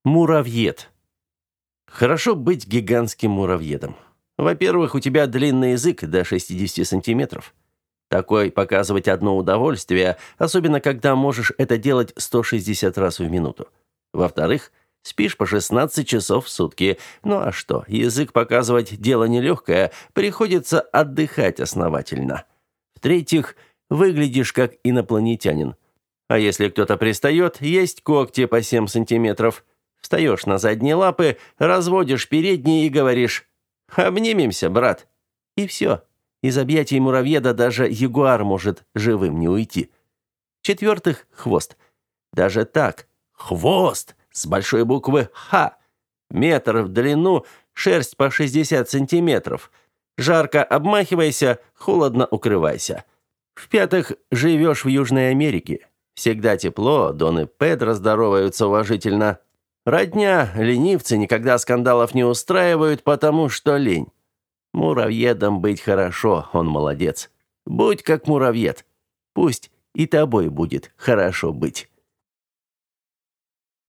Муравьед. Хорошо быть гигантским муравьедом. Во-первых, у тебя длинный язык до 60 сантиметров. Такой показывать одно удовольствие, особенно когда можешь это делать 160 раз в минуту. Во-вторых, спишь по 16 часов в сутки. Ну а что, язык показывать дело нелегкое, приходится отдыхать основательно. В-третьих, выглядишь как инопланетянин. А если кто-то пристает, есть когти по 7 сантиметров. Встаешь на задние лапы, разводишь передние и говоришь: «Обнимемся, брат». И все. Из объятий муравьеда даже ягуар может живым не уйти. В-четвертых, хвост. Даже так. Хвост! С большой буквы «Х». Метр в длину, шерсть по 60 сантиметров. Жарко обмахивайся, холодно укрывайся. В-пятых, живешь в Южной Америке. Всегда тепло, Дон и Педро здороваются уважительно. Родня, ленивцы никогда скандалов не устраивают, потому что лень. Муравьедом быть хорошо, он молодец. Будь как муравьед. Пусть и тобой будет хорошо быть.